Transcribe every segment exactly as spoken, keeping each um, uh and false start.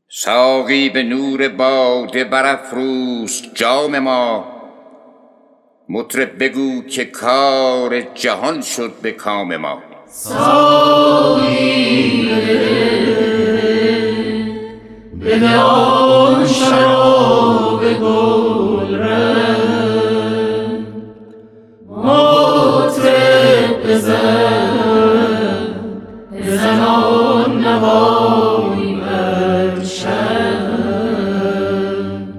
ساقی به نور باده برافروز جام ما، مطرب بگو که کار جهان شد به کام ما. ساقی بده آن شراب گلرنگ، مطرب بزن بزن آن نوایی بر شنگ.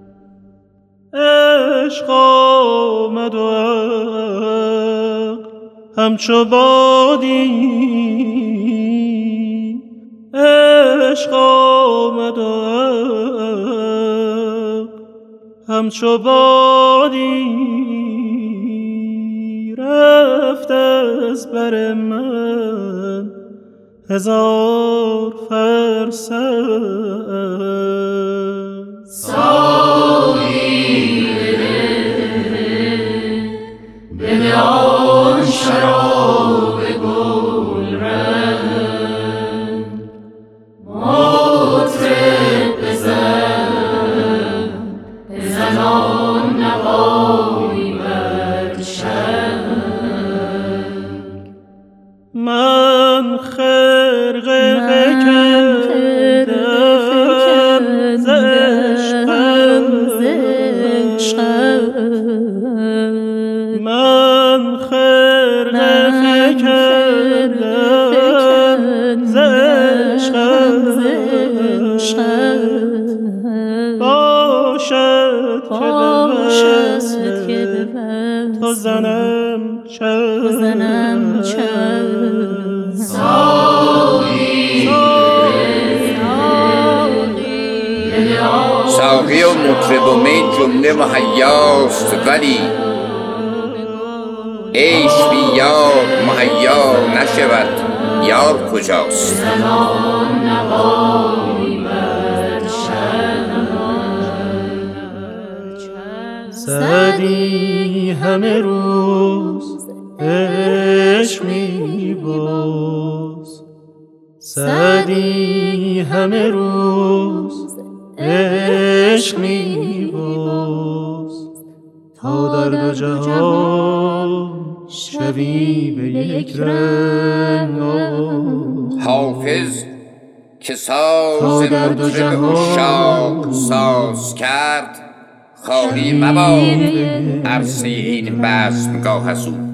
عشق آمد و همچو بادی، عشق آمد و همچو بادی، رفت از بر من هزار فرسنگ. ساقی بده آن شراب گلرنگ، مطرب بزن بزن آن نوایی بر شنگ. من خرقه فکندم ز عشقت، من خرقه فکندم ز عشقت، باشد که به وصل تو زنم چنگ. ساقی و مطرب و می جمله مهیاست، ولی عیش بی یار مهیا نشود، یار کجاست؟ سعدی همه روز عشق می باز، سعدی همه روز عشق می باز، تا در دو جهان شوی به یک رنگ. حافظ که ساز مطرب عشاق ساز کرد، خالی مباد عرصه این بزمگاه از او.